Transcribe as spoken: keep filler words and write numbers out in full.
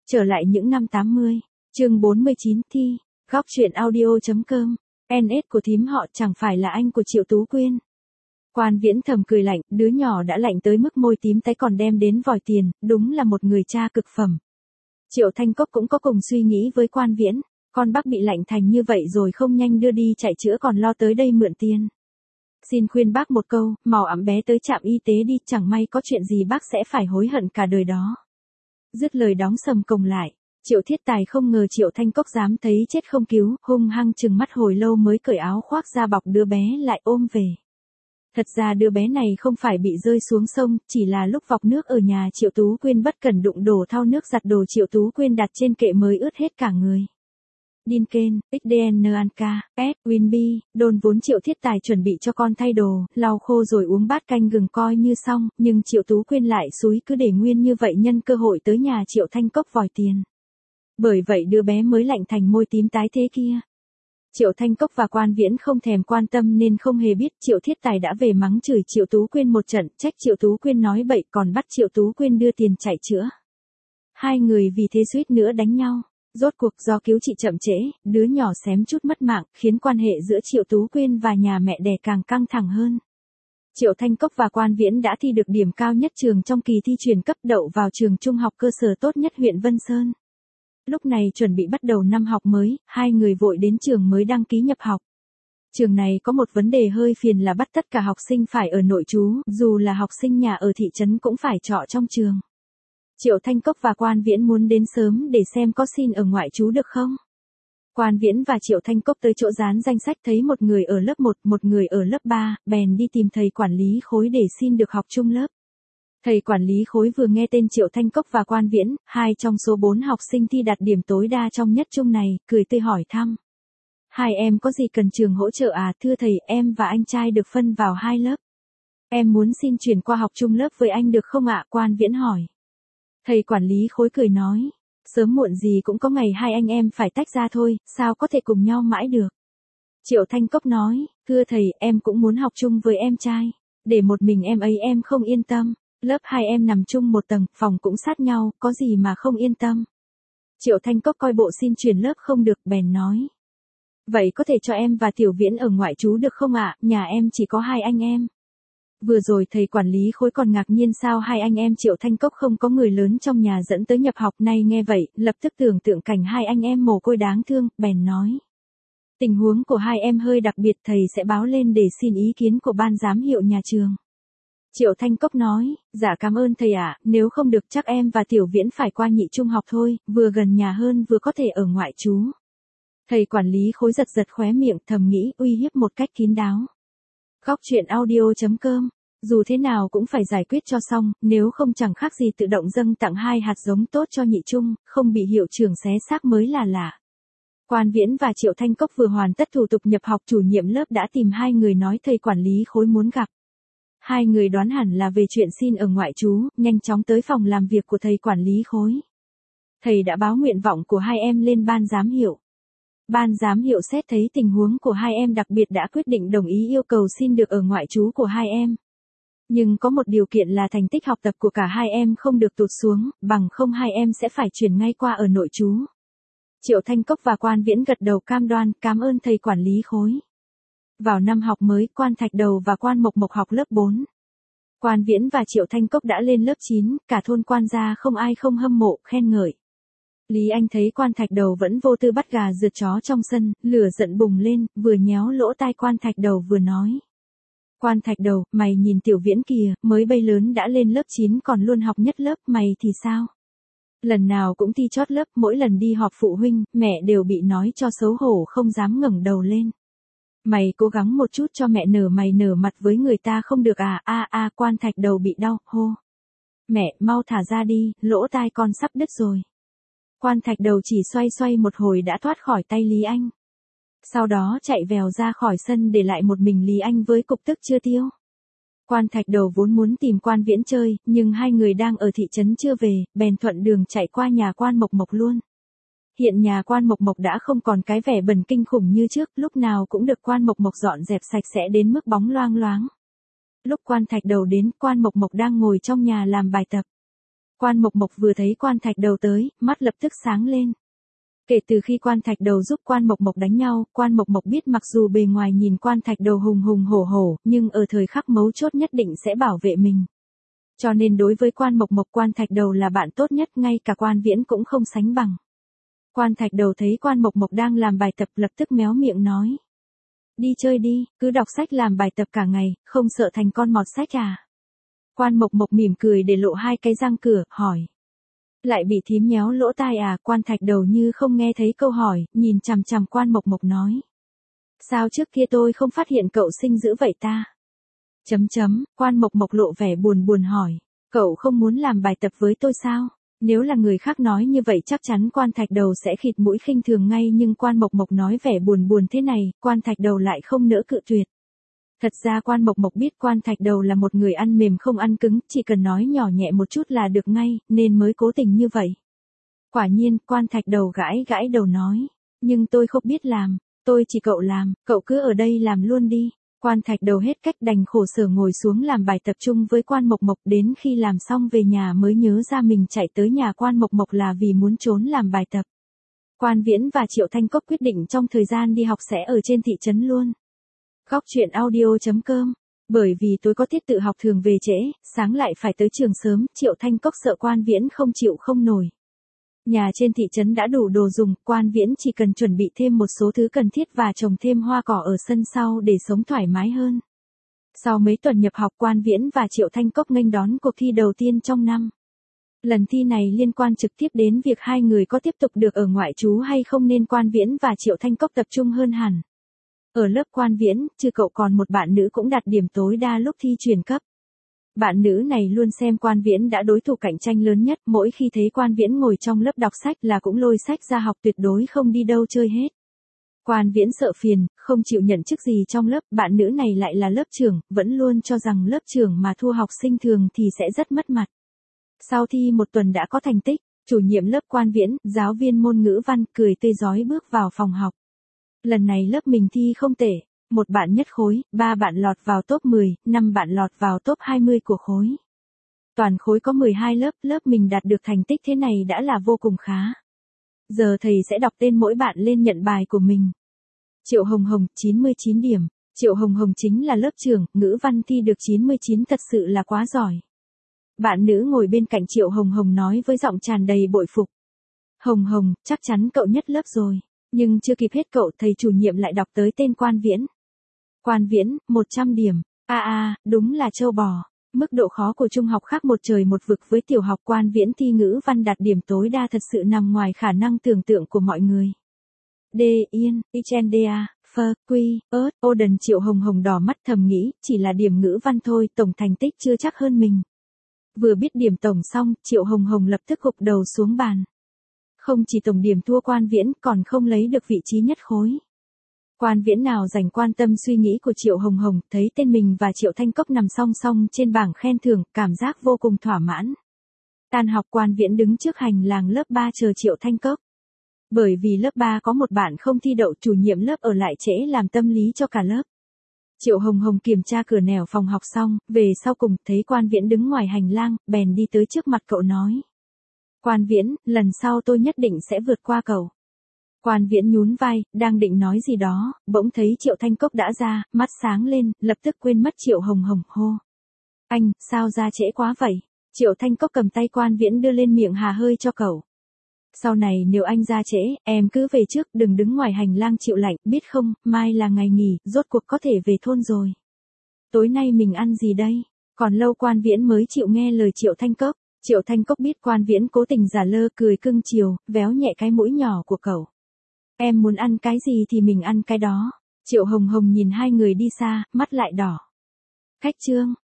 Trở lại những năm tám mươi, chương bốn mươi chín thi, góc truyện audio.com, en ét của thím họ chẳng phải là anh của Triệu Tú Quyên. Quan Viễn thầm cười lạnh, đứa nhỏ đã lạnh tới mức môi tím tái còn đem đến vòi tiền, đúng là một người cha cực phẩm. Triệu Thanh Cốc cũng có cùng suy nghĩ với Quan Viễn, con bác bị lạnh thành như vậy rồi không nhanh đưa đi chạy chữa còn lo tới đây mượn tiền. Xin khuyên bác một câu, mau ẵm bé tới trạm y tế đi, chẳng may có chuyện gì bác sẽ phải hối hận cả đời đó. Dứt lời đóng sầm cổng lại, Triệu Thiết Tài không ngờ Triệu Thanh Cốc dám thấy chết không cứu, hung hăng trừng mắt hồi lâu mới cởi áo khoác ra bọc đứa bé lại ôm về. Thật ra đứa bé này không phải bị rơi xuống sông, chỉ là lúc vọc nước ở nhà Triệu Tú Quyên bất cẩn đụng đổ thau nước giặt đồ Triệu Tú Quyên đặt trên kệ mới ướt hết cả người. Dinken, ích đê en Anka, S, Winby, đồn vốn Triệu Thiết Tài chuẩn bị cho con thay đồ, lau khô rồi uống bát canh gừng coi như xong, nhưng Triệu Tú Quyên lại xúi cứ để nguyên như vậy nhân cơ hội tới nhà Triệu Thanh Cốc vòi tiền. Bởi vậy đứa bé mới lạnh thành môi tím tái thế kia. Triệu Thanh Cốc và Quan Viễn không thèm quan tâm nên không hề biết Triệu Thiết Tài đã về mắng chửi Triệu Tú Quyên một trận, trách Triệu Tú Quyên nói bậy còn bắt Triệu Tú Quyên đưa tiền chạy chữa. Hai người vì thế suýt nữa đánh nhau. Rốt cuộc do cứu trị chậm trễ, đứa nhỏ xém chút mất mạng, khiến quan hệ giữa Triệu Tú Quyên và nhà mẹ đẻ càng căng thẳng hơn. Triệu Thanh Cốc và Quan Viễn đã thi được điểm cao nhất trường trong kỳ thi chuyển cấp đậu vào trường trung học cơ sở tốt nhất huyện Vân Sơn. Lúc này chuẩn bị bắt đầu năm học mới, hai người vội đến trường mới đăng ký nhập học. Trường này có một vấn đề hơi phiền là bắt tất cả học sinh phải ở nội trú, dù là học sinh nhà ở thị trấn cũng phải trọ trong trường. Triệu Thanh Cốc và Quan Viễn muốn đến sớm để xem có xin ở ngoại trú được không. Quan Viễn và Triệu Thanh Cốc tới chỗ dán danh sách thấy một người ở lớp một, một người ở lớp ba, bèn đi tìm thầy quản lý khối để xin được học chung lớp. Thầy quản lý khối vừa nghe tên Triệu Thanh Cốc và Quan Viễn, hai trong số bốn học sinh thi đạt điểm tối đa trong nhất chung này, cười tươi hỏi thăm. Hai em có gì cần trường hỗ trợ à? Thưa thầy, em và anh trai được phân vào hai lớp. Em muốn xin chuyển qua học chung lớp với anh được không ạ? Quan Viễn hỏi. Thầy quản lý khối cười nói, sớm muộn gì cũng có ngày hai anh em phải tách ra thôi, sao có thể cùng nhau mãi được. Triệu Thanh Cốc nói, thưa thầy, em cũng muốn học chung với em trai, để một mình em ấy em không yên tâm, lớp hai em nằm chung một tầng, phòng cũng sát nhau, có gì mà không yên tâm. Triệu Thanh Cốc coi bộ xin chuyển lớp không được, bèn nói. Vậy có thể cho em và Tiểu Viễn ở ngoại trú được không ạ, nhà em chỉ có hai anh em. Vừa rồi thầy quản lý khối còn ngạc nhiên sao hai anh em Triệu Thanh Cốc không có người lớn trong nhà dẫn tới nhập học, nay nghe vậy, lập tức tưởng tượng cảnh hai anh em mồ côi đáng thương, bèn nói. Tình huống của hai em hơi đặc biệt, thầy sẽ báo lên để xin ý kiến của ban giám hiệu nhà trường. Triệu Thanh Cốc nói, dạ cảm ơn thầy ạ, nếu không được chắc em và Tiểu Viễn phải qua nhị trung học thôi, vừa gần nhà hơn vừa có thể ở ngoại trú. Thầy quản lý khối giật giật khóe miệng thầm nghĩ uy hiếp một cách kín đáo. Góc truyện audio.com, dù thế nào cũng phải giải quyết cho xong, nếu không chẳng khác gì tự động dâng tặng hai hạt giống tốt cho nhị trung, không bị hiệu trưởng xé xác mới là lạ. Quan Viễn và Triệu Thanh Cốc vừa hoàn tất thủ tục nhập học, chủ nhiệm lớp đã tìm hai người nói thầy quản lý khối muốn gặp. Hai người đoán hẳn là về chuyện xin ở ngoại trú, nhanh chóng tới phòng làm việc của thầy quản lý khối. Thầy đã báo nguyện vọng của hai em lên ban giám hiệu. Ban giám hiệu xét thấy tình huống của hai em đặc biệt đã quyết định đồng ý yêu cầu xin được ở ngoại trú của hai em. Nhưng có một điều kiện là thành tích học tập của cả hai em không được tụt xuống, bằng không hai em sẽ phải chuyển ngay qua ở nội trú. Triệu Thanh Cốc và Quan Viễn gật đầu cam đoan, cảm ơn thầy quản lý khối. Vào năm học mới, Quan Thạch Đầu và Quan Mộc Mộc học lớp bốn. Quan Viễn và Triệu Thanh Cốc đã lên lớp chín, cả thôn Quan gia không ai không hâm mộ, khen ngợi. Lý Anh thấy Quan Thạch Đầu vẫn vô tư bắt gà rượt chó trong sân, lửa giận bùng lên, vừa nhéo lỗ tai Quan Thạch Đầu vừa nói. Quan Thạch Đầu, mày nhìn Tiểu Viễn kìa, mới bay lớn đã lên lớp chín còn luôn học nhất lớp, mày thì sao? Lần nào cũng thi chót lớp, mỗi lần đi họp phụ huynh, mẹ đều bị nói cho xấu hổ không dám ngẩng đầu lên. Mày cố gắng một chút cho mẹ nở mày nở mặt với người ta không được à, a a Quan Thạch Đầu bị đau, hô. Mẹ, mau thả ra đi, lỗ tai con sắp đứt rồi. Quan Thạch Đầu chỉ xoay xoay một hồi đã thoát khỏi tay Lý Anh. Sau đó chạy vèo ra khỏi sân để lại một mình Lý Anh với cục tức chưa tiêu. Quan Thạch Đầu vốn muốn tìm Quan Viễn chơi, nhưng hai người đang ở thị trấn chưa về, bèn thuận đường chạy qua nhà Quan Mộc Mộc luôn. Hiện nhà Quan Mộc Mộc đã không còn cái vẻ bẩn kinh khủng như trước, lúc nào cũng được Quan Mộc Mộc dọn dẹp sạch sẽ đến mức bóng loang loáng. Lúc Quan Thạch Đầu đến, Quan Mộc Mộc đang ngồi trong nhà làm bài tập. Quan Mộc Mộc vừa thấy Quan Thạch Đầu tới, mắt lập tức sáng lên. Kể từ khi Quan Thạch Đầu giúp Quan Mộc Mộc đánh nhau, Quan Mộc Mộc biết mặc dù bề ngoài nhìn Quan Thạch Đầu hùng hùng hổ hổ, nhưng ở thời khắc mấu chốt nhất định sẽ bảo vệ mình. Cho nên đối với Quan Mộc Mộc, Quan Thạch Đầu là bạn tốt nhất, ngay cả Quan Viễn cũng không sánh bằng. Quan Thạch Đầu thấy Quan Mộc Mộc đang làm bài tập lập tức méo miệng nói. Đi chơi đi, cứ đọc sách làm bài tập cả ngày, không sợ thành con mọt sách à? Quan Mộc Mộc mỉm cười để lộ hai cái răng cửa, hỏi. Lại bị thím nhéo lỗ tai à? Quan Thạch Đầu như không nghe thấy câu hỏi, nhìn chằm chằm Quan Mộc Mộc nói. Sao trước kia tôi không phát hiện cậu xinh dữ vậy ta? Chấm chấm, Quan Mộc Mộc lộ vẻ buồn buồn hỏi. Cậu không muốn làm bài tập với tôi sao? Nếu là người khác nói như vậy chắc chắn Quan Thạch Đầu sẽ khịt mũi khinh thường ngay, nhưng Quan Mộc Mộc nói vẻ buồn buồn thế này, Quan Thạch Đầu lại không nỡ cự tuyệt. Thật ra Quan Mộc Mộc biết Quan Thạch Đầu là một người ăn mềm không ăn cứng, chỉ cần nói nhỏ nhẹ một chút là được ngay, nên mới cố tình như vậy. Quả nhiên, Quan Thạch Đầu gãi gãi đầu nói, nhưng tôi không biết làm, tôi chỉ cậu làm, cậu cứ ở đây làm luôn đi. Quan Thạch Đầu hết cách đành khổ sở ngồi xuống làm bài tập trung với Quan Mộc Mộc, đến khi làm xong về nhà mới nhớ ra mình chạy tới nhà Quan Mộc Mộc là vì muốn trốn làm bài tập. Quan Viễn và Triệu Thanh Cốc quyết định trong thời gian đi học sẽ ở trên thị trấn luôn. Góc truyện audio chấm com. Bởi vì tối có tiết tự học thường về trễ, sáng lại phải tới trường sớm, Triệu Thanh Cốc sợ Quan Viễn không chịu không nổi. Nhà trên thị trấn đã đủ đồ dùng, Quan Viễn chỉ cần chuẩn bị thêm một số thứ cần thiết và trồng thêm hoa cỏ ở sân sau để sống thoải mái hơn. Sau mấy tuần nhập học, Quan Viễn và Triệu Thanh Cốc nghênh đón cuộc thi đầu tiên trong năm. Lần thi này liên quan trực tiếp đến việc hai người có tiếp tục được ở ngoại trú hay không, nên Quan Viễn và Triệu Thanh Cốc tập trung hơn hẳn. Ở lớp Quan Viễn, trừ cậu còn một bạn nữ cũng đạt điểm tối đa lúc thi chuyển cấp. Bạn nữ này luôn xem Quan Viễn đã đối thủ cạnh tranh lớn nhất, mỗi khi thấy Quan Viễn ngồi trong lớp đọc sách là cũng lôi sách ra học, tuyệt đối không đi đâu chơi hết. Quan Viễn sợ phiền, không chịu nhận chức gì trong lớp, bạn nữ này lại là lớp trưởng, vẫn luôn cho rằng lớp trưởng mà thua học sinh thường thì sẽ rất mất mặt. Sau thi một tuần đã có thành tích, chủ nhiệm lớp Quan Viễn, giáo viên môn ngữ văn, cười tươi rói bước vào phòng học. Lần này lớp mình thi không tệ, một bạn nhất khối, ba bạn lọt vào top mười, năm bạn lọt vào top hai mươi của khối. Toàn khối có mười hai lớp, lớp mình đạt được thành tích thế này đã là vô cùng khá. Giờ thầy sẽ đọc tên mỗi bạn lên nhận bài của mình. Triệu Hồng Hồng, chín mươi chín điểm. Triệu Hồng Hồng chính là lớp trưởng, ngữ văn thi được chín mươi chín thật sự là quá giỏi. Bạn nữ ngồi bên cạnh Triệu Hồng Hồng nói với giọng tràn đầy bội phục. Hồng Hồng, chắc chắn cậu nhất lớp rồi. Nhưng chưa kịp hết cậu, thầy chủ nhiệm lại đọc tới tên Quan Viễn. Quan Viễn, một trăm điểm. A à, a, à, đúng là trâu bò. Mức độ khó của trung học khác một trời một vực với tiểu học. Quan Viễn thi ngữ văn đạt điểm tối đa thật sự nằm ngoài khả năng tưởng tượng của mọi người. D, Yên, Ichendia, Phơ, Quy, ớt, Oden. Triệu Hồng Hồng đỏ mắt thầm nghĩ, chỉ là điểm ngữ văn thôi, tổng thành tích chưa chắc hơn mình. Vừa biết điểm tổng xong, Triệu Hồng Hồng lập tức gục đầu xuống bàn. Không chỉ tổng điểm thua Quan Viễn, còn không lấy được vị trí nhất khối. Quan Viễn nào dành quan tâm suy nghĩ của Triệu Hồng Hồng, thấy tên mình và Triệu Thanh Cốc nằm song song trên bảng khen thưởng, cảm giác vô cùng thỏa mãn. Tan học, Quan Viễn đứng trước hành lang lớp ba chờ Triệu Thanh Cốc. Bởi vì lớp ba có một bạn không thi đậu, chủ nhiệm lớp ở lại trễ làm tâm lý cho cả lớp. Triệu Hồng Hồng kiểm tra cửa nẻo phòng học xong, về sau cùng, thấy Quan Viễn đứng ngoài hành lang, bèn đi tới trước mặt cậu nói. Quan Viễn, lần sau tôi nhất định sẽ vượt qua cậu. Quan Viễn nhún vai, đang định nói gì đó, bỗng thấy Triệu Thanh Cốc đã ra, mắt sáng lên, lập tức quên mất Triệu Hồng Hồng, hô. Anh, sao ra trễ quá vậy? Triệu Thanh Cốc cầm tay Quan Viễn đưa lên miệng hà hơi cho cậu. Sau này nếu anh ra trễ, em cứ về trước, đừng đứng ngoài hành lang chịu lạnh, biết không, mai là ngày nghỉ, rốt cuộc có thể về thôn rồi. Tối nay mình ăn gì đây? Còn lâu Quan Viễn mới chịu nghe lời Triệu Thanh Cốc. Triệu Thanh Cốc biết Quan Viễn cố tình giả lơ, cười cưng chiều, véo nhẹ cái mũi nhỏ của cậu. Em muốn ăn cái gì thì mình ăn cái đó. Triệu Hồng Hồng nhìn hai người đi xa, mắt lại đỏ. Khách trương,